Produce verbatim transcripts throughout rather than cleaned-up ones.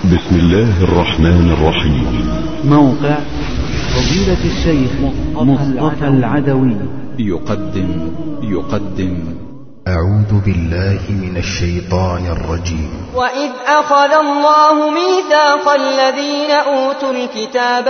بسم الله الرحمن الرحيم. موقع فضيلة الشيخ مصطفى العدوي يقدم يقدم أعوذ بالله من الشيطان الرجيم. وإذ أخذ الله ميثاق الذين أوتوا الكتاب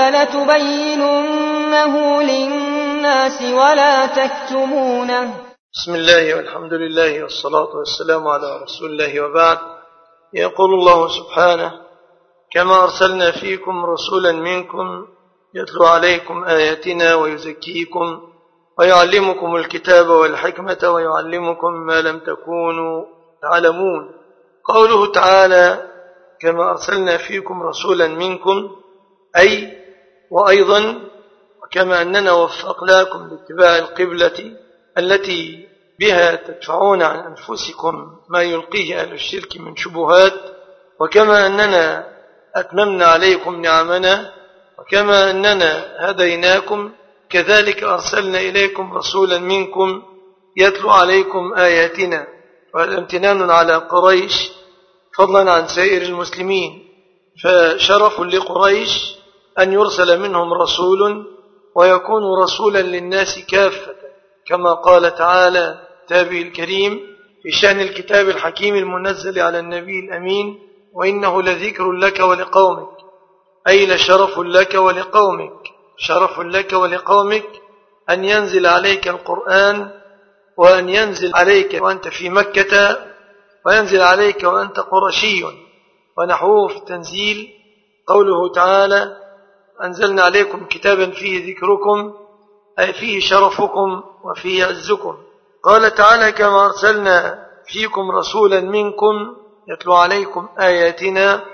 لتبيننه للناس ولا تكتمونه. بسم الله والحمد لله والصلاة والسلام على رسول الله وبعد. يقول الله سبحانه: كما أرسلنا فيكم رسولا منكم يتلو عليكم آياتنا ويزكيكم ويعلمكم الكتاب والحكمة ويعلمكم ما لم تكونوا تعلمون. قوله تعالى: كما أرسلنا فيكم رسولا منكم، أي وأيضا كما أننا وفقناكم لاتباع القبلة التي بها تدفعون عن أنفسكم ما يلقيه أهل الشرك من شبهات، وكما أننا أتممنا عليكم نعمنا، وكما أننا هديناكم، كذلك أرسلنا إليكم رسولا منكم يتلو عليكم آياتنا. وهذا امتنان على قريش فضلا عن سائر المسلمين، فشرف لقريش أن يرسل منهم رسول ويكون رسولا للناس كافة، كما قال تعالى كتابه الكريم في شأن الكتاب الحكيم المنزل على النبي الأمين: وإنه لذكر لك ولقومك، أي لشرف لك ولقومك، شرف لك ولقومك أن ينزل عليك القرآن، وأن ينزل عليك وأنت في مكة، وينزل عليك وأنت قرشي. ونحوه في التنزيل قوله تعالى: أنزلنا عليكم كتابا فيه ذكركم، أي فيه شرفكم وفيه عزكم. قال تعالى: كما أرسلنا فيكم رسولا منكم يتلو عليكم آياتنا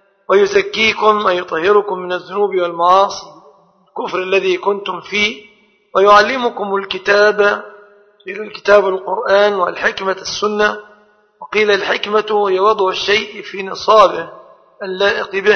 ويزكيكم، أي يطهركم من الذنوب والمعاصي الكفر الذي كنتم فيه، ويعلمكم الكتاب، قيل الكتاب القرآن، والحكمة السنة، وقيل الحكمة هي وضع الشيء في نصابه اللائق به،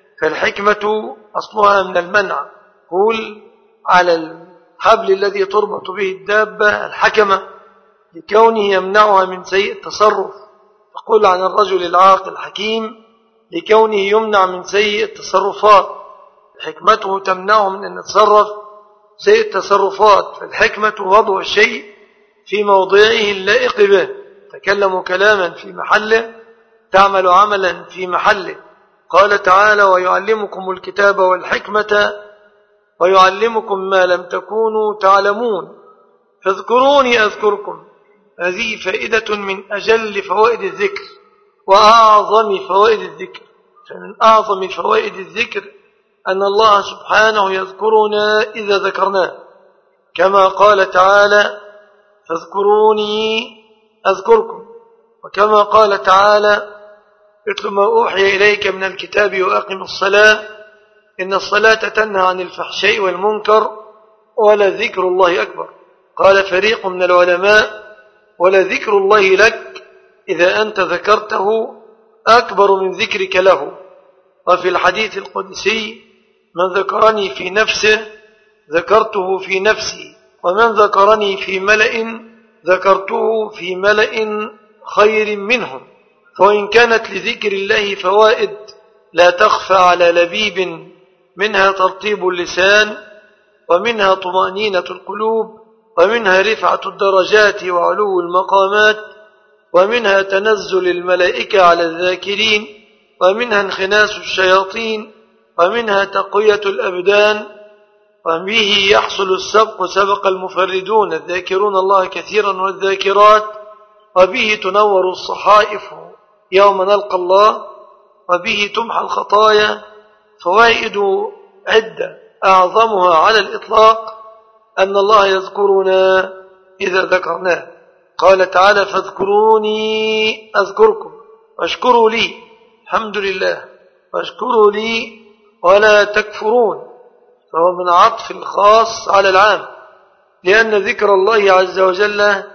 فالحكمة أصلها من المنع، قول على الحبل الذي تربط به الدابة الحكمة لكونه يمنعها من سيء التصرف، تقول عن الرجل العاقل الحكيم لكونه يمنع من سيء التصرفات، حكمته تمنعه من أن يتصرف سيء التصرفات. فالحكمة وضع الشيء في موضعه اللائق به، تكلم كلاما في محله، تعمل عملا في محله. قال تعالى: ويعلمكم الكتاب والحكمة ويعلمكم ما لم تكونوا تعلمون فاذكروني أذكركم. هذه فائدة من أجل فوائد الذكر وأعظم فوائد الذكر. فمن أعظم فوائد الذكر أن الله سبحانه يذكرنا إذا ذكرناه، كما قال تعالى: فاذكروني أذكركم. وكما قال تعالى: اتل ما أوحي إليك من الكتاب وأقم الصلاة إن الصلاة تنهى عن الفحشاء والمنكر ولذكر الله أكبر. قال فريق من العلماء: ولذكر الله لك إذا أنت ذكرته أكبر من ذكرك له. وفي الحديث القدسي: من ذكرني في نفسه ذكرته في نفسي، ومن ذكرني في ملأ ذكرته في ملأ خير منهم. وإن كانت لذكر الله فوائد لا تخفى على لبيب، منها ترطيب اللسان، ومنها طمأنينة القلوب، ومنها رفعة الدرجات وعلو المقامات، ومنها تنزل الملائكة على الذاكرين، ومنها انخناس الشياطين، ومنها تقوية الأبدان، وبه يحصل السبق سبق المفردون الذاكرون الله كثيرا والذاكرات، وبه تنور الصحائف يوم نلقى الله، وبه تمحى الخطايا. فوائد عدة، أعظمها على الإطلاق أن الله يذكرنا إذا ذكرناه. قال تعالى: فاذكروني أذكركم واشكروا لي، الحمد لله، واشكروا لي ولا تكفرون. فهو من عطف الخاص على العام، لأن ذكر الله عز وجل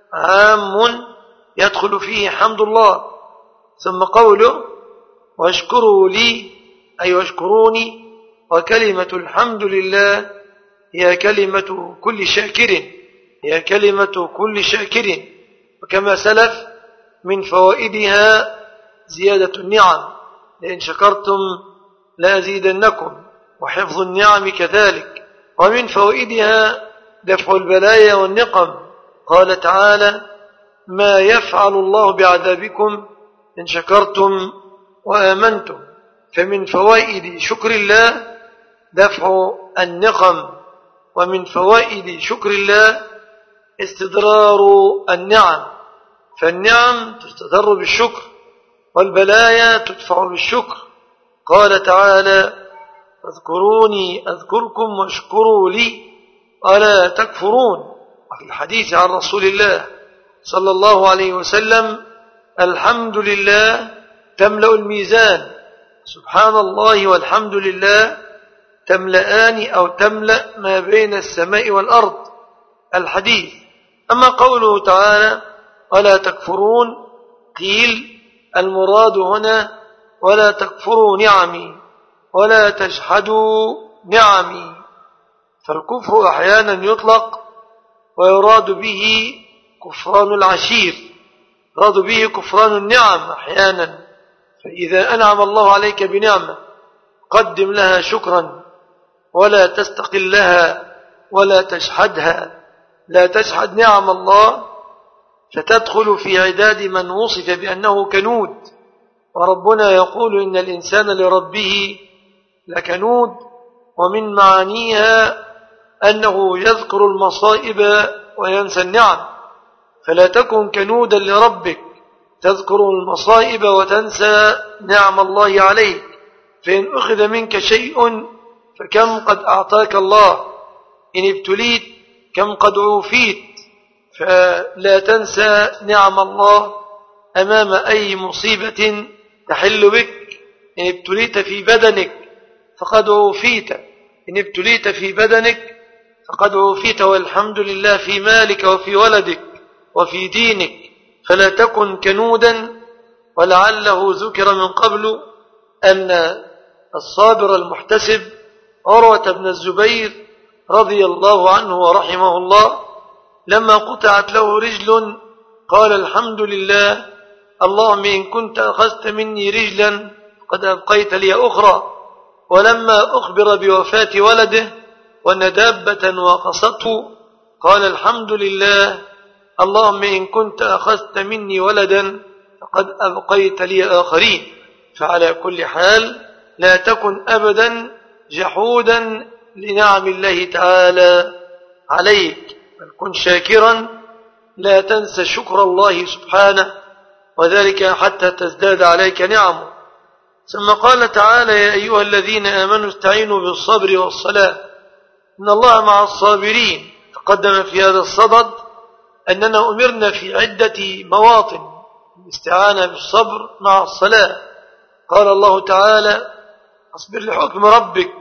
عام يدخل فيه حمد الله. ثم قوله: واشكروا لي، أي واشكروني. وكلمة الحمد لله هي كلمة كل شاكر، هي كلمة كل شاكر. وكما سلف من فوائدها زيادة النعم، لئن شكرتم لأزيدنكم، وحفظ النعم كذلك. ومن فوائدها دفع البلايا والنقم. قال تعالى: ما يفعل الله بعذابكم إن شكرتم وآمنتم. فمن فوائد شكر الله دفع النقم، ومن فوائد شكر الله استدرار النعم، فالنعم تستدر بالشكر والبلايا تدفع بالشكر. قال تعالى: اذكروني أذكركم واشكروا لي ولا تكفرون. وفي الحديث عن رسول الله صلى الله عليه وسلم: الحمد لله تملأ الميزان، سبحان الله والحمد لله تملأان أو تملأ ما بين السماء والأرض. الحديث. أما قوله تعالى: ولا تكفرون، قيل المراد هنا ولا تكفروا نعمي ولا تجحدوا نعمي. فالكفر أحيانا يطلق ويراد به كفران العشير، يراد به كفران النعم أحيانا. فإذا أنعم الله عليك بنعمة قدم لها شكرا ولا تستقلها ولا تجحدها. لا تجحد نعم الله فتدخل في عداد من وصف بأنه كنود، وربنا يقول: إن الإنسان لربه لكنود. ومن معانيها أنه يذكر المصائب وينسى النعم. فلا تكن كنودا لربك تذكر المصائب وتنسى نعم الله عليك. فإن أخذ منك شيء فكم قد أعطاك الله، إن ابتليت كم قد عوفيت. فلا تنسى نعم الله أمام أي مصيبة تحل بك. إن ابتليت في بدنك فقد عوفيت، إن ابتليت في بدنك فقد عوفيت، والحمد لله في مالك وفي ولدك وفي دينك. فلا تكن كنودا. ولعله ذكر من قبل أن الصابر المحتسب عروة بن الزبير رضي الله عنه ورحمه الله لما قطعت له رجل قال: الحمد لله، اللهم إن كنت أخذت مني رجلا قد أبقيت لي أخرى. ولما أخبر بوفاة ولده وأن دابة وقصته قال: الحمد لله، اللهم إن كنت أخذت مني ولدا فقد أبقيت لي آخرين. فعلى كل حال لا تكن أبدا جحودا لنعم الله تعالى عليك، بل كن شاكرا. لا تنسى شكر الله سبحانه، وذلك حتى تزداد عليك نعمه. ثم قال تعالى: يا أيها الذين آمنوا استعينوا بالصبر والصلاة إن الله مع الصابرين. تقدم في هذا الصدد أننا أمرنا في عدة مواطن الاستعانة بالصبر مع الصلاة. قال الله تعالى: اصبر لحكم ربك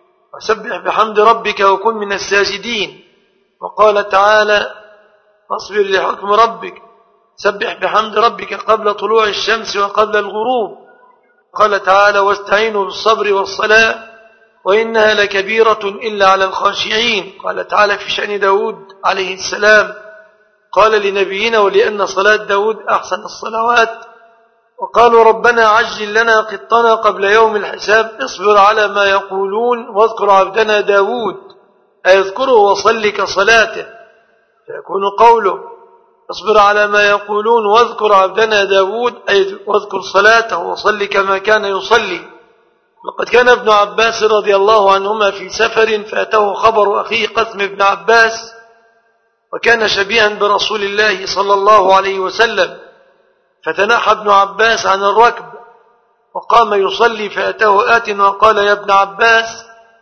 وسبح بحمد ربك وكن من الساجدين. وقال تعالى: اصبر لحكم ربك سبح بحمد ربك قبل طلوع الشمس وقبل الغروب. قال تعالى: واستعينوا بالصبر والصلاة وإنها لكبيرة إلا على الخاشعين. قال تعالى في شأن داود عليه السلام: قال لنبينا ولأن صلاة داود أحسن الصلوات. وقالوا: ربنا عجل لنا قطنا قبل يوم الحساب اصبر على ما يقولون واذكر عبدنا داود أيذكره وصل كصلاته. فيكون قوله اصبر على ما يقولون واذكر عبدنا داود أي واذكر صلاته وصل كما كان يصلي. لقد كان ابن عباس رضي الله عنهما في سفر فأتاه خبر أخيه قثم بن عباس، وكان شبيها برسول الله صلى الله عليه وسلم، فتنحى ابن عباس عن الركب وقام يصلي. فأتاه آت وقال: يا ابن عباس،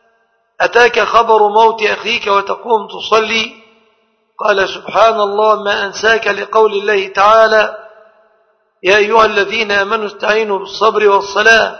أتاك خبر موت أخيك وتقوم تصلي؟ قال: سبحان الله ما أنساك لقول الله تعالى: يا أيها الذين آمنوا استعينوا بالصبر والصلاة.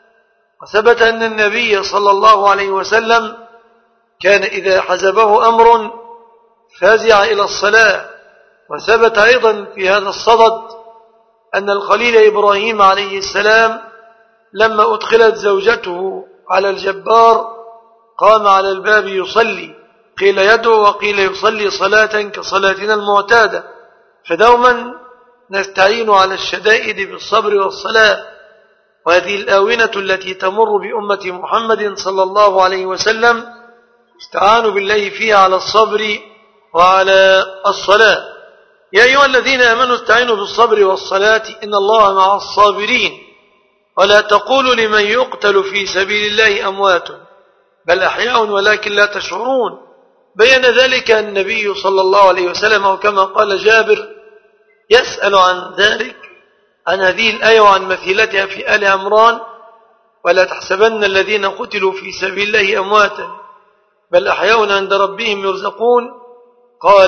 وثبت أن النبي صلى الله عليه وسلم كان إذا حزبه أمر فازع إلى الصلاة. وثبت أيضا في هذا الصدد أن الخليل إبراهيم عليه السلام لما أدخلت زوجته على الجبار قام على الباب يصلي، قيل يدعو وقيل يصلي صلاة كصلاتنا المعتادة. فدوما نستعين على الشدائد بالصبر والصلاة. وهذه الآونة التي تمر بأمة محمد صلى الله عليه وسلم استعانوا بالله فيها على الصبر وعلى الصلاة. يا أيها الذين آمنوا استعينوا بالصبر والصلاة إن الله مع الصابرين ولا تقولوا لمن يقتل في سبيل الله أموات بل أحياء ولكن لا تشعرون. بين ذلك النبي صلى الله عليه وسلم، وكما قال جابر يسأل عن ذلك عن هذه الآية وعن مثيلتها في آل عمران: ولا تحسبن الذين قتلوا في سبيل الله أمواتا بل أحياء عند ربهم يرزقون. قال: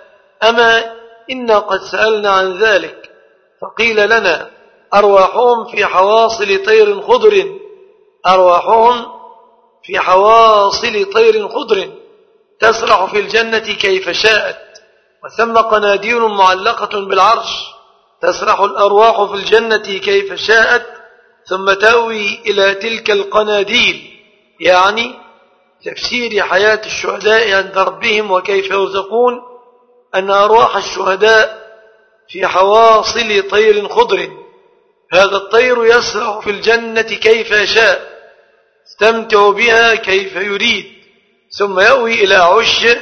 أما إنا قد سألنا عن ذلك فقيل لنا أرواحهم في حواصل طير خضر أرواحهم في حواصل طير خضر تسرح في الجنة كيف شاءت وثم قناديل معلقة بالعرش تسرح الأرواح في الجنة كيف شاءت ثم تأوي إلى تلك القناديل، يعني تفسير حياة الشهداء عند ربهم وكيف يرزقون، أن أرواح الشهداء في حواصل طير خضر، هذا الطير يسرح في الجنة كيف يشاء يستمتع بها كيف يريد، ثم يأوي إلى عشه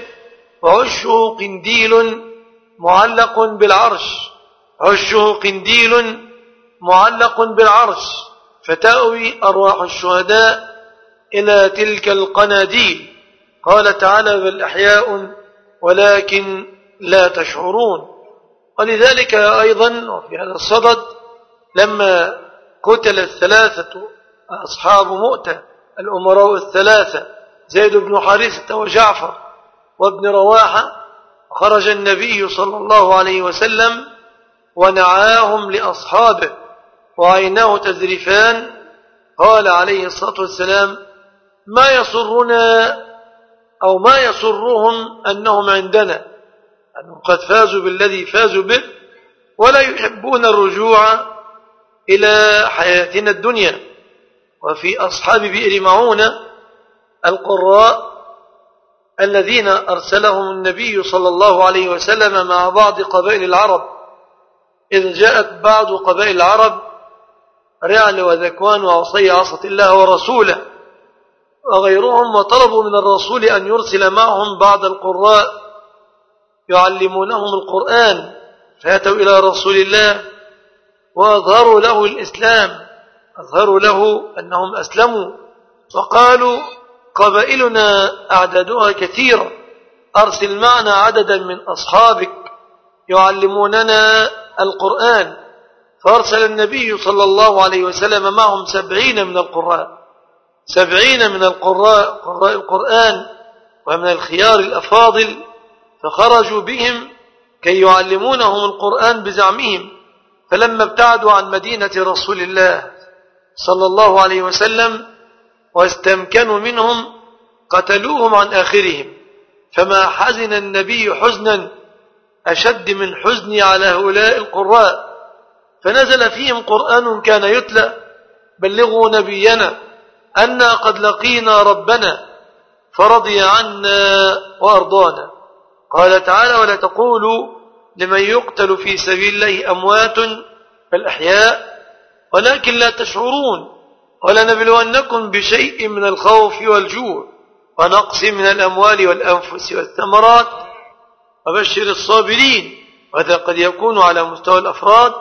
وعشه قنديل معلق بالعرش عشه قنديل معلق بالعرش فتأوي أرواح الشهداء إلى تلك القناديل. قال تعالى: بل أحياء ولكن لا تشعرون. ولذلك أيضا وفي هذا الصدد لما قتل الثلاثة أصحاب مؤتة الأمراء الثلاثة زيد بن حارثة وجعفر وابن رواحة، خرج النبي صلى الله عليه وسلم ونعاهم لأصحابه وعيناه تذرفان، قال عليه الصلاة والسلام: ما يسرنا أو ما يسرهم أنهم عندنا، أنهم قد فازوا بالذي فازوا به ولا يحبون الرجوع إلى حياتنا الدنيا. وفي أصحاب بئر معونة القراء الذين أرسلهم النبي صلى الله عليه وسلم مع بعض قبائل العرب، إذ جاءت بعض قبائل العرب رعل وذكوان وعصي عصت الله ورسوله وغيرهم، وطلبوا من الرسول أن يرسل معهم بعض القراء يعلمونهم القرآن، فأتوا إلى رسول الله وأظهروا له الإسلام، أظهروا له أنهم أسلموا، وقالوا: قبائلنا أعدادها كثيرة، أرسل معنا عددا من أصحابك يعلموننا القرآن. فأرسل النبي صلى الله عليه وسلم معهم سبعين من القراء سبعين من القراء قراء القرآن ومن الخيار الأفاضل، فخرجوا بهم كي يعلمونهم القرآن بزعمهم. فلما ابتعدوا عن مدينة رسول الله صلى الله عليه وسلم واستمكنوا منهم قتلوهم عن آخرهم، فما حزن النبي حزنا أشد من حزني على هؤلاء القراء، فنزل فيهم قرآن كان يتلى: بلغوا نبينا أنا قد لقينا ربنا فرضي عنا وأرضانا. قال تعالى: ولا تقولوا لمن يقتل في سبيل الله أموات بل أحياء ولكن لا تشعرون. ولنبلونكم بشيء من الخوف والجوع ونقص من الأموال والأنفس والثمرات وبشر الصابرين. وهذا قد يكون على مستوى الأفراد،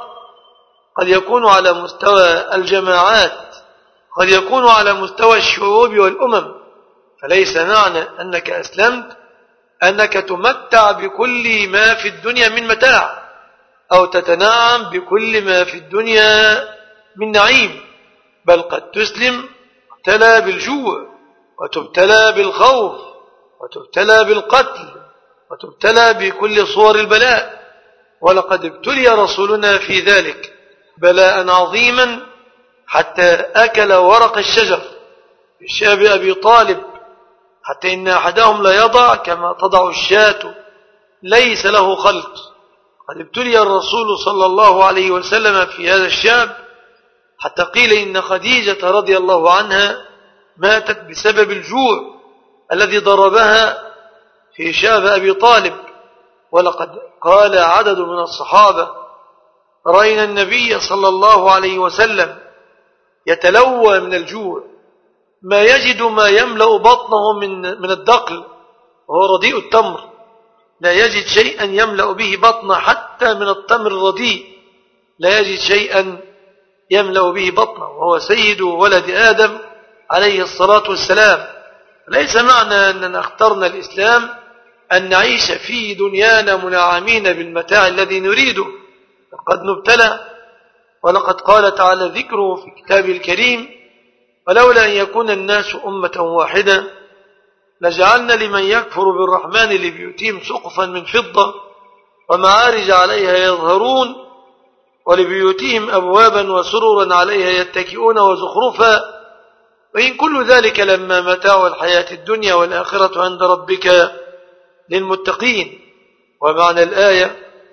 قد يكون على مستوى الجماعات، قد يكون على مستوى الشعوب والأمم. فليس معنى أنك أسلمت أنك تمتع بكل ما في الدنيا من متاع أو تتنعم بكل ما في الدنيا من نعيم، بل قد تسلم وتبتلى بالجوع وتبتلى بالخوف وتبتلى بالقتل وتبتلى بكل صور البلاء. ولقد ابتلي رسولنا في ذلك بلاء عظيما حتى أكل ورق الشجر بشاب أبي طالب، حتى إن أحدهم لا يضع كما تضع الشاة ليس له خلق. قد ابتلي الرسول صلى الله عليه وسلم في هذا الشاب حتى قيل إن خديجة رضي الله عنها ماتت بسبب الجوع الذي ضربها في شاب أبي طالب. ولقد قال عدد من الصحابة: رأينا النبي صلى الله عليه وسلم يتلوى من الجوع، ما يجد ما يملأ بطنه من من الدقل، وهو رديء التمر، لا يجد شيئا يملأ به بطنه حتى من التمر الرديء، لا يجد شيئا يملأ به بطنه، وهو سيد ولد آدم عليه الصلاة والسلام. ليس معنى أننا اخترنا الإسلام أن نعيش في دنيانا منعمين بالمتاع الذي نريده، لقد نبتلى، ولقد قال تعالى ذكره في كتابه الكريم: ولولا أن يكون الناس أمة واحدة لجعلنا لمن يكفر بالرحمن لبيوتهم سقفا من فضة ومعارج عليها يظهرون ولبيوتهم أبوابا وسرورا عليها يتكئون وزخرفا وإن كل ذلك لما متاع الحياة الدنيا والآخرة عند ربك للمتقين. ومعنى الآية: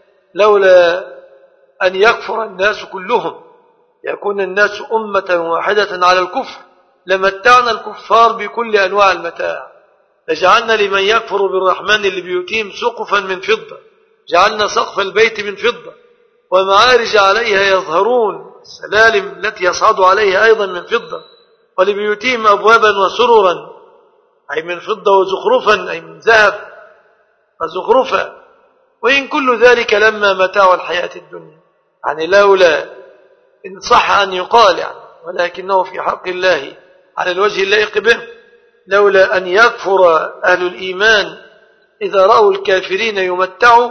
لولا أن يكفر الناس كلهم، يكون الناس أمة واحدة على الكفر، لمتعنا الكفار بكل أنواع المتاع، لجعلنا لمن يكفر بالرحمن لبيوتهم سقفا من فضة، جعلنا سقف البيت من فضة ومعارج عليها يظهرون، السلالم التي يصعد عليها أيضا من فضة، ولبيوتهم أبوابا وسررا، أي من فضة، وزخرفا أي من ذهب وزخرفا، وإن كل ذلك لما متاع الحياة الدنيا. يعني لولا، إن صح أن يقال يعني، ولكنه في حق الله على الوجه اللائق به، لولا أن يكفر أهل الإيمان إذا رأوا الكافرين يمتعوا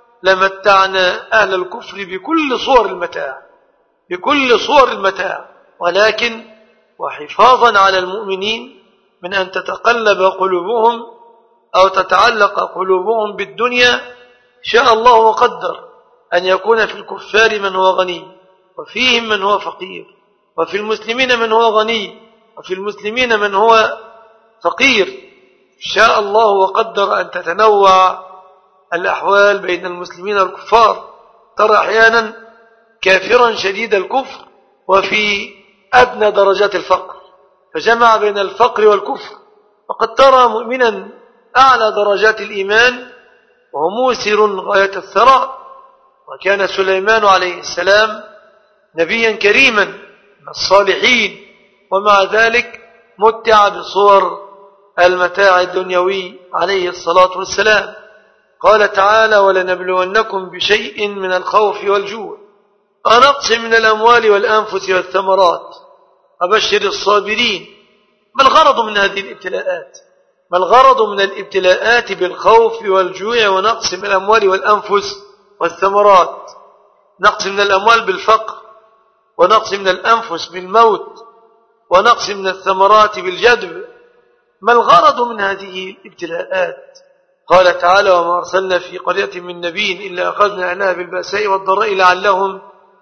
لمتعنا أهل الكفر بكل صور المتاع، بكل صور المتاع، ولكن وحفاظا على المؤمنين من أن تتقلب قلوبهم أو تتعلق قلوبهم بالدنيا. شاء الله وقدر أن يكون في الكفار من هو غني، وفيهم من هو فقير، وفي المسلمين من هو غني، وفي المسلمين من هو فقير. شاء الله وقدر أن تتنوع الأحوال بين المسلمين والكفار، ترى أحيانا كافرا شديد الكفر وفي أدنى درجات الفقر، فجمع بين الفقر والكفر، وقد ترى مؤمنا أعلى درجات الإيمان وهو موسر غاية الثراء. وكان سليمان عليه السلام نبيا كريما من الصالحين، ومع ذلك متع بصور المتاع الدنيوي عليه الصلاة والسلام. قال تعالى: ولنبلونكم بشيء من الخوف والجوع ونقص من الأموال والأنفس والثمرات وبشر الصابرين. ما الغرض من هذه الابتلاءات؟ ما الغرض من الابتلاءات بالخوف والجوع ونقص من الأموال والأنفس والثمرات؟ نقص من الأموال بالفقر، ونقص من الأنفس بالموت، ونقص من الثمرات بالجدب. ما الغرض من هذه الابتلاءات؟ قال تعالى: وما أرسلنا في قرية من نبي إلا أخذنا أهلها بالبأساء والضراء لعلهم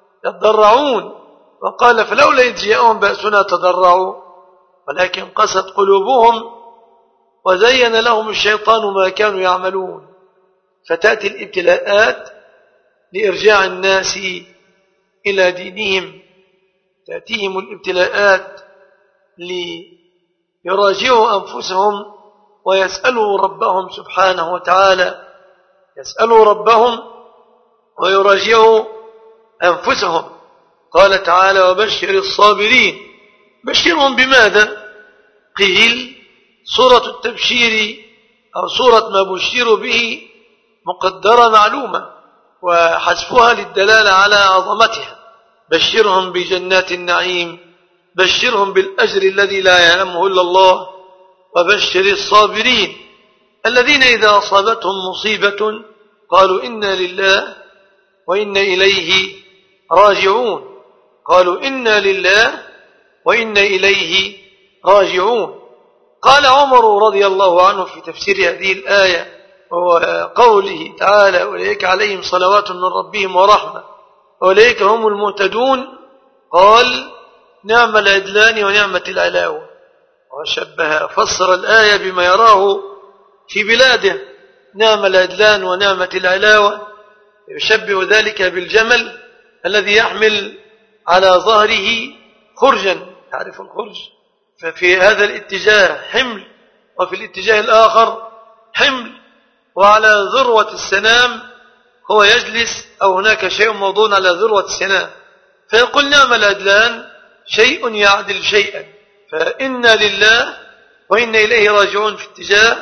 يضرعون. وقال: فلولا إذ جاءهم بأسنا تضرعوا ولكن قست قلوبهم وزين لهم الشيطان ما كانوا يعملون. فتأتي الابتلاءات لإرجاع الناس إلى دينهم، تأتيهم الابتلاءات ليراجعوا أنفسهم ويسألوا ربهم سبحانه وتعالى، يسألوا ربهم ويراجعوا أنفسهم. قال تعالى: وبشر الصابرين. بشرهم بماذا؟ قيل: صورة التبشير أو صورة ما بشروا به مقدرة معلومة، وحذفها للدلالة على عظمتها. بشرهم بجنات النعيم، بشرهم بالأجر الذي لا يعلمه إلا الله، وبشر الصابرين الذين إذا أصابتهم مصيبة قالوا إنا لله وإنا إليه راجعون. قالوا إنا لله وإنا إليه راجعون. قال عمر رضي الله عنه في تفسير هذه الآية وقوله تعالى: أولئك عليهم صلوات من ربهم ورحمة أولئك هم المهتدون، قال: نعم العدلان ونعمة العلاوة. وشبه فسر الآية بما يراه في بلاده: نعم العدلان ونعمة العلاوة، يشبه ذلك بالجمل الذي يحمل على ظهره خرجا، تعرف الخرج؟ ففي هذا الاتجاه حمل، وفي الاتجاه الآخر حمل، وعلى ذروة السنام هو يجلس، أو هناك شيء موضوع على ذروة السنام، فيقول: نعم العدلان، شيء يعدل شيئا، فإنا لله وإنا إليه راجعون في اتجاه،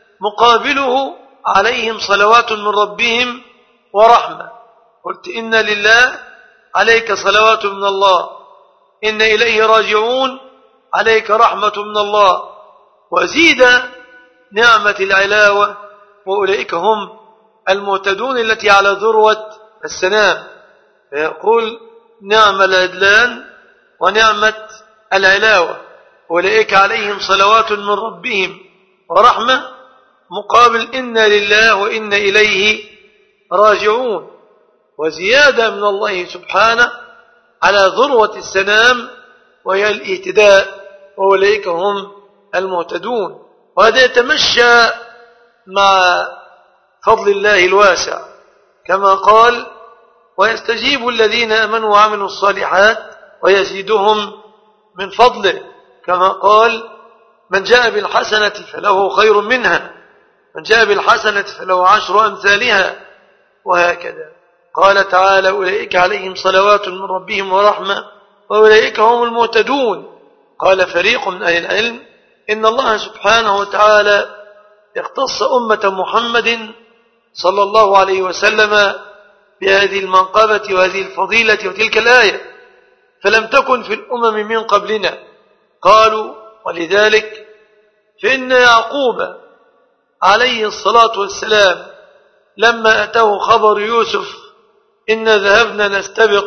مقابله عليهم صلوات من ربهم ورحمة. قلت إنا لله عليك صلوات من الله، إن إليه راجعون عليك رحمة من الله. وزيد نعمة العلاوة وأولئك هم المهتدون التي على ذروة السنام، فيقول نعم العدلان ونعمة العلاوة، أولئك عليهم صلوات من ربهم ورحمة، مقابل إنا لله وإنا إليه راجعون. وزيادة من الله سبحانه على ذروة السنام وهي الاهتداء، وأولئك هم المهتدون. وهذا يتمشى مع فضل الله الواسع، كما قال ويستجيب الذين آمنوا وعملوا الصالحات ويزيدهم من فضله، كما قال من جاء بالحسنة فله خير منها، من جاء بالحسنة فله عشر أمثالها، وهكذا. قال تعالى أولئك عليهم صلوات من ربهم ورحمة وأولئك هم المهتدون. قال فريق من أهل العلم إن الله سبحانه وتعالى اختص أمة محمد صلى الله عليه وسلم بهذه المنقبة وهذه الفضيلة وتلك الآية، فلم تكن في الأمم من قبلنا. قالوا ولذلك فإن يعقوب عليه الصلاة والسلام لما أتاه خبر يوسف إن ذهبنا نستبق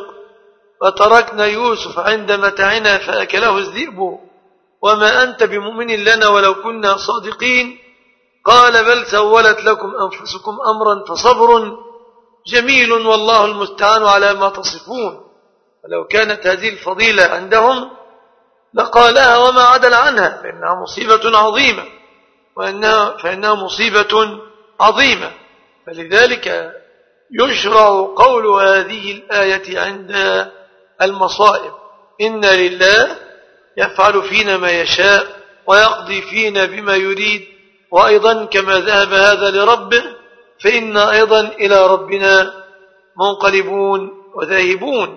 وتركنا يوسف عند متاعنا فأكله الذئب وما أنت بمؤمن لنا ولو كنا صادقين، قال بل سولت لكم أنفسكم أمرا فصبر جميل والله المستعان على ما تصفون. ولو كانت هذه الفضيلة عندهم لقالها وما عدل عنها، فإنها مصيبة عظيمة، وإنها فإنها مصيبة عظيمة. فلذلك يشرع قول هذه الآية عند المصائب، إن لله يفعل فينا ما يشاء ويقضي فينا بما يريد، وأيضا كما ذهب هذا لربه فإنا أيضا إلى ربنا منقلبون وذاهبون.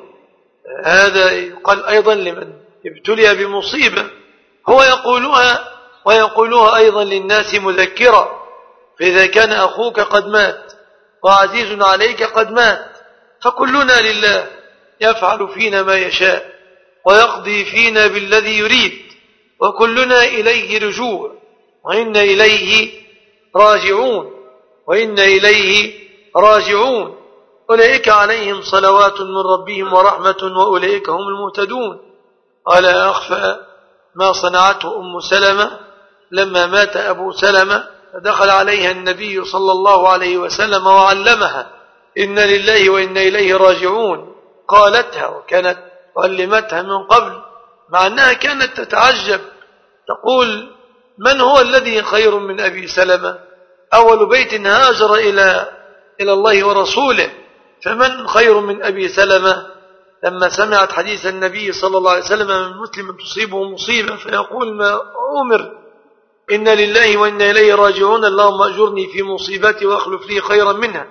هذا يقال أيضا لمن ابتلي بمصيبة، هو يقولها ويقولها أيضا للناس مذكرة. فإذا كان أخوك قد مات وعزيز عليك قد مات، فكلنا لله يفعل فينا ما يشاء ويقضي فينا بالذي يريد، وكلنا إليه رجوع، وإن إليه راجعون وإن إليه راجعون. أولئك عليهم صلوات من ربهم ورحمة وأولئك هم المهتدون. ولا أخفى ما صنعته أم سلمة لما مات أبو سلمة، فدخل عليها النبي صلى الله عليه وسلم وعلمها إن لله وإن إليه راجعون. قالتها وكانت علمتها من قبل، مع أنها كانت تتعجب تقول من هو الذي خير من أبي سلمة؟ أول بيت هاجر إلى إلى الله ورسوله، فمن خير من أبي سلمة؟ لما سمعت حديث النبي صلى الله عليه وسلم من مسلم تصيبه مصيبة فيقول ما أمر إن لله وإن إليه راجعون اللهم أجرني في مصيبتي واخلف لي خيرا منها،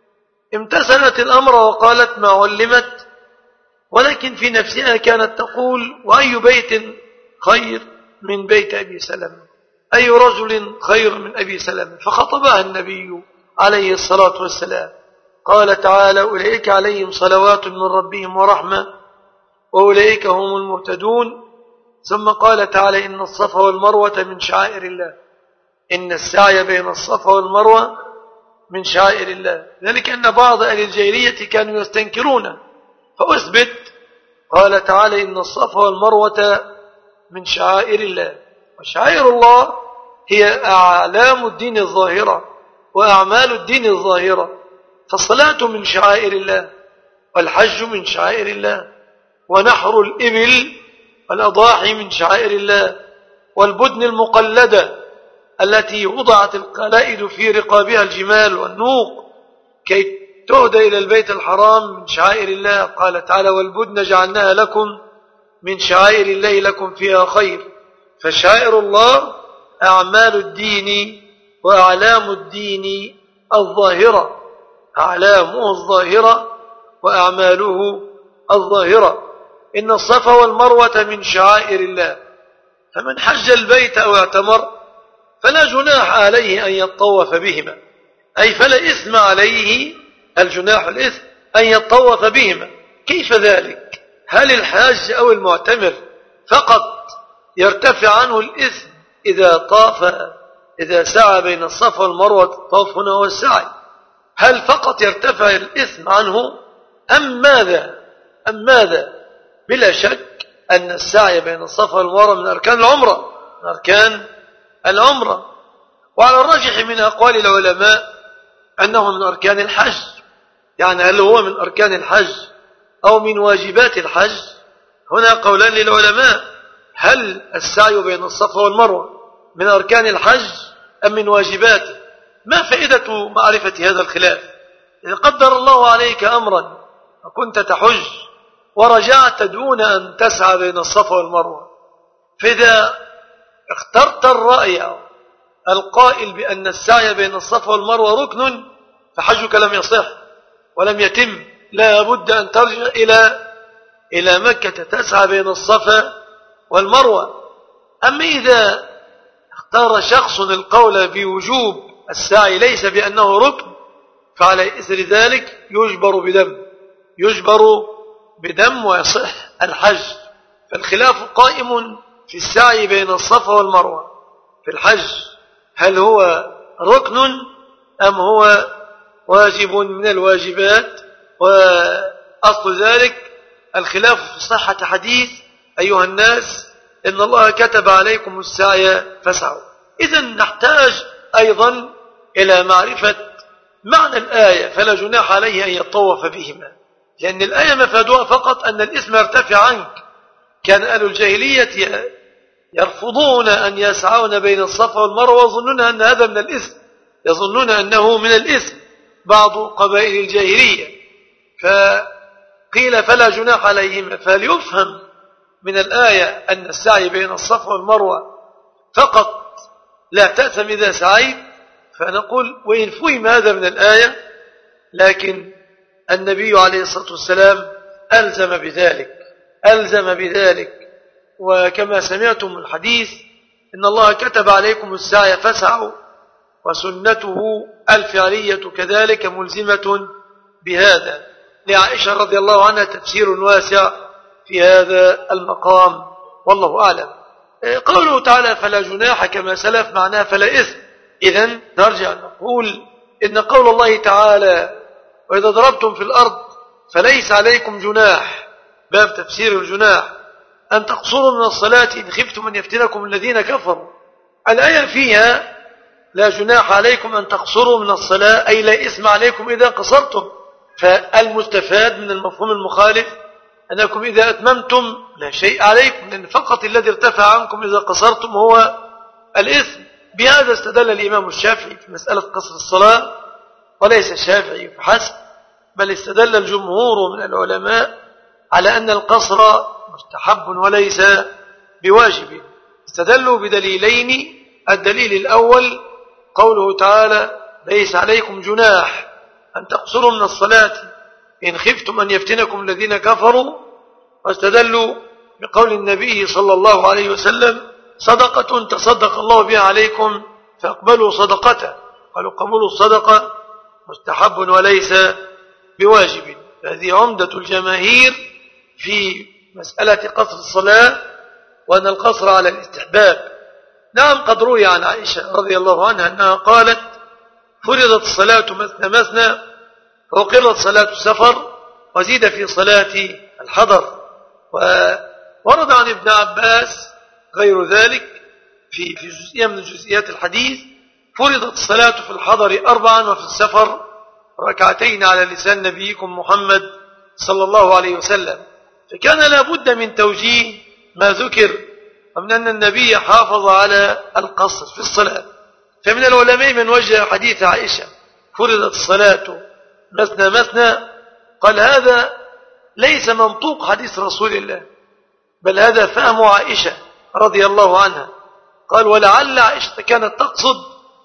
امتثلت الأمر وقالت ما علمت، ولكن في نفسها كانت تقول وأي بيت خير من بيت أبي سلمة، أي رجل خير من أبي سلمة؟ فخطبها النبي عليه الصلاة والسلام. قال تعالى أولئك عليهم صلوات من ربهم ورحمة وأولئك هم المهتدون. ثم قال تعالى إن الصفا والمروة من شعائر الله، إن السعي بين الصفا والمروة من شعائر الله، ذلك أن بعض أهل الجاهلية كانوا يستنكرون، فأثبت قال تعالى إن الصفا والمروة من شعائر الله. وشعائر الله هي أعلام الدين الظاهرة وأعمال الدين الظاهرة، فالصلاة من شعائر الله، والحج من شعائر الله، ونحر الإبل والأضاحي من شعائر الله، والبدن المقلدة التي وضعت القلائد في رقابها الجمال والنوق كي تهدى إلى البيت الحرام من شعائر الله. قال تعالى والبدن جعلناها لكم من شعائر الله لكم فيها خير. فشعائر الله أعمال الدين وأعلام الدين الظاهرة، أعلامه الظاهرة وأعماله الظاهرة. إن الصفا والمروة من شعائر الله، فمن حج البيت أو اعتمر فلا جناح عليه أن يطوف بهما، أي فلا إثم عليه، الجناح الإثم أن يطوف بهما. كيف ذلك؟ هل الحاج أو المعتمر فقط يرتفع عنه الإثم إذا طاف، إذا سعى بين الصفا والمروة؟ الطواف هنا هو السعي. هل فقط يرتفع الإثم عنه أم ماذا؟ أم ماذا؟ بلا شك أن السعي بين الصفا والمروة من أركان العمرة، من أركان العمرة. وعلى الراجح من أقوال العلماء أنه من أركان الحج. يعني هل هو من أركان الحج أو من واجبات الحج؟ هنا قولان للعلماء: هل السعي بين الصفا والمروة من أركان الحج أم من واجباته؟ ما فائدة معرفة هذا الخلاف؟ إذا قدر الله عليك أمرا وكنت تحج ورجعت دون أن تسعى بين الصفا والمروة، فإذا اخترت الرأي القائل بأن السعي بين الصفا والمروة ركن فحجك لم يصح ولم يتم، لا بد أن ترجع إلى إلى مكة تسعى بين الصفا والمروة. أما إذا اختار شخص القول بوجوب السعي ليس بأنه ركن، فعلى إثر ذلك يجبر بدم يجبر بدم ويصح الحج. فالخلاف قائم في السعي بين الصفا والمروة في الحج، هل هو ركن أم هو واجب من الواجبات؟ وأصل ذلك الخلاف في صحة حديث: أيها الناس إن الله كتب عليكم السعي فاسعوا. إذن نحتاج أيضا إلى معرفة معنى الآية فلا جناح عليه أن يطوف بهما، لأن الآية مفادها فقط أن الإثم يرتفع عنك. كان أهل الجاهلية يرفضون أن يسعون بين الصفا والمروة ويظنون أن هذا من الإثم، يظنون أنه من الإثم بعض قبائل الجاهلية، فقيل فلا جناح عليهما. فليفهم من الآية أن السعي بين الصفا والمروة فقط لا تأثم إذا سعيت، فنقول وإن فهم هذا من الآية لكن النبي عليه الصلاة والسلام ألزم بذلك ألزم بذلك وكما سمعتم الحديث: إن الله كتب عليكم السعي فاسعوا، وسنته الفعلية كذلك ملزمة بهذا. لعائشة رضي الله عنها تفسير واسع في هذا المقام، والله أعلم. قوله تعالى فلا جناح كما سلف معناه فلا إثم. إذن نرجع نقول إن قول الله تعالى وإذا ضربتم في الأرض فليس عليكم جناح، باب تفسير الجناح، أن تقصروا من الصلاة إن خفتم أن يفتنكم الذين كفروا. الآية فيها لا جناح عليكم أن تقصروا من الصلاة، أي لا إثم عليكم إذا قصرتم. فالمستفاد من المفهوم المخالف أنكم إذا أتممتم لا شيء عليكم، لأن فقط الذي ارتفع عنكم إذا قصرتم هو الإثم. بهذا استدل الإمام الشافعي في مسألة قصر الصلاة، وليس الشافعي فحسب، بل استدل الجمهور من العلماء على أن القصر مستحب وليس بواجب. استدلوا بدليلين: الدليل الأول قوله تعالى ليس عليكم جناح أن تقصروا من الصلاة إن خفتم أن يفتنكم الذين كفروا، واستدلوا بقول النبي صلى الله عليه وسلم صدقة تصدق الله بها عليكم فاقبلوا صدقته، قالوا قبول الصدقة مستحب وليس بواجب. هذه عمدة الجماهير في مسألة قصر الصلاة، وأن القصر على الاستحباب. نعم قد روي عن عائشة رضي الله عنها أنها قالت فرضت الصلاة مثنى مثنى وأقرت صلاة السفر وزيد في صلاة الحضر. وورد عن ابن عباس غير ذلك في في جزئية من جزئيات الحديث: فرضت الصلاة في الحضر أربعا وفي السفر ركعتين على لسان نبيكم محمد صلى الله عليه وسلم. فكان لا بد من توجيه ما ذكر، ومن أن النبي حافظ على القصر في الصلاة. فمن العلماء من وجه حديث عائشة فرضت الصلاة مثنى مثنى قال هذا ليس منطوق حديث رسول الله، بل هذا فهم عائشة رضي الله عنها. قال ولعل عائشة كانت تقصد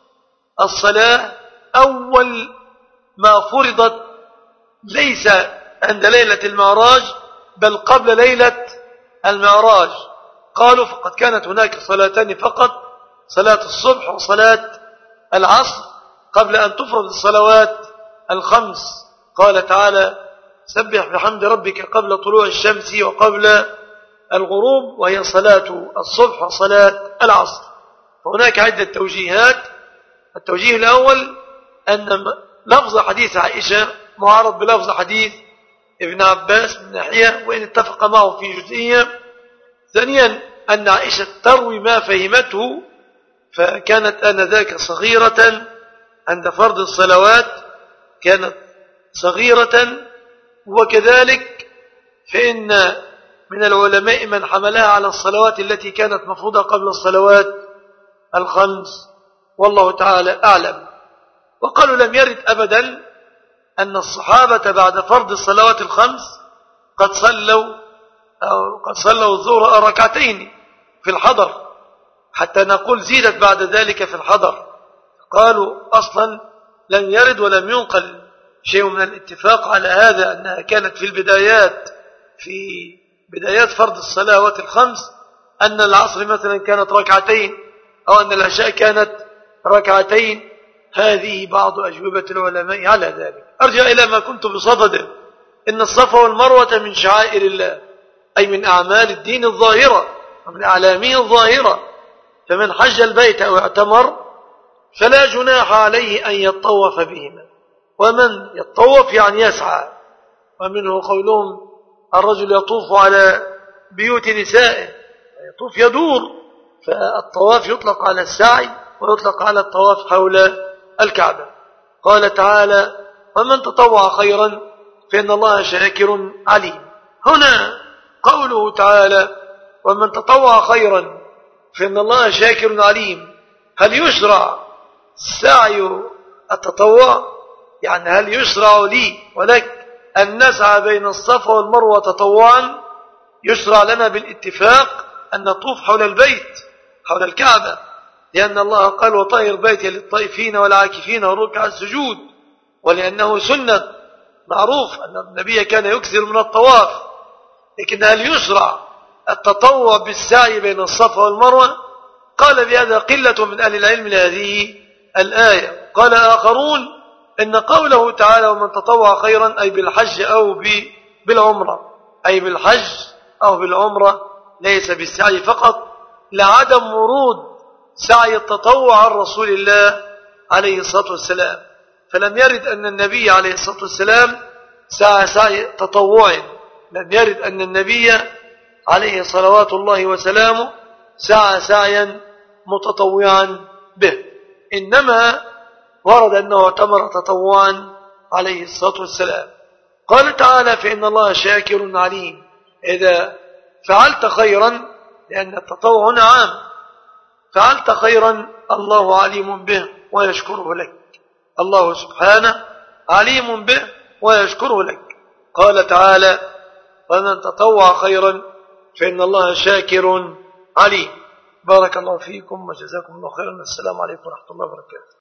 الصلاة أول ما فرضت، ليس عند ليلة المعراج بل قبل ليلة المعراج. قالوا فقد كانت هناك صلاتان فقط، صلاة الصبح وصلاة العصر قبل أن تفرض الصلوات الخمس. قال تعالى سبح بحمد ربك قبل طلوع الشمس وقبل الغروب، وهي صلاة الصبح وصلاة العصر. فهناك عدة توجيهات. التوجيه الأول أن لفظ حديث عائشة معارض بلفظ حديث ابن عباس من ناحية، وإن اتفق معه في جزئية. ثانيا أن عائشة تروي ما فهمته، فكانت آنذاك صغيرة عند فرض الصلوات، كانت صغيرة. وكذلك فإن من العلماء من حملها على الصلوات التي كانت مفروضة قبل الصلوات الخمس، والله تعالى أعلم. وقالوا لم يرد أبدا أن الصحابة بعد فرض الصلوات الخمس قد صلوا أو قد صلوا الظهر ركعتين في الحضر، حتى نقول زيدت بعد ذلك في الحضر. قالوا أصلا لم يرد ولم ينقل شيء من الاتفاق على هذا، أنها كانت في البدايات في بدايات فرض الصلوات الخمس، أن العصر مثلا كانت ركعتين أو أن العشاء كانت ركعتين. هذه بعض أجوبة العلماء على ذلك. أرجع إلى ما كنت بصدده، إن الصفا والمروة من شعائر الله، أي من أعمال الدين الظاهرة ومن أعلامه الظاهرة. فمن حج البيت أو اعتمر فلا جناح عليه أن يطوف بهما. ومن يطوف يعني يسعى، ومنه قولهم الرجل يطوف على بيوت نسائه، يطوف يدور. فالطواف يطلق على السعي ويطلق على الطواف حول الكعبة. قال تعالى ومن تطوع خيرا فإن الله شاكر عليم. هنا قوله تعالى ومن تطوع خيرا فإن الله شاكر عليم، هل يشرع سعي التطوع؟ يعني هل يشرع لي ولك أن نسعى بين الصفا والمروة تطوعا؟ يشرع لنا بالاتفاق أن نطوف حول البيت حول الكعبة، لأن الله قال وطهر بيتي للطائفين والعاكفين والركع السجود، ولأنه سنة معروف أن النبي كان يكثر من الطواف. لكن هل يشرع التطوع بالسعي بين الصفا والمروة؟ قال بهذا قلة من أهل العلم لهذه الآية. قال آخرون إن قوله تعالى ومن تطوع خيرا أي بالحج أو بالعمرة، أي بالحج أو بالعمرة، ليس بالسعي فقط، لعدم ورود سعي التطوع عن رسول الله عليه الصلاة والسلام. فلم يرد أن النبي عليه الصلاة والسلام سعى سعي تطوع، لم يرد أن النبي عليه صلوات الله وسلامه سعى سعيا متطوعا به، إنما ورد أنه اعتمر تطوعا عليه الصلاة والسلام. قال تعالى فإن الله شاكر عليم، إذا فعلت خيرا، لأن التطوع هنا عام، فعلت خيرا الله عليم به ويشكره لك، الله سبحانه عليم به ويشكره لك. قال تعالى ومن تطوع خيرا فإن الله شاكر عليم. بارك الله فيكم وجزاكم الله خيرا. السلام عليكم ورحمة الله وبركاته.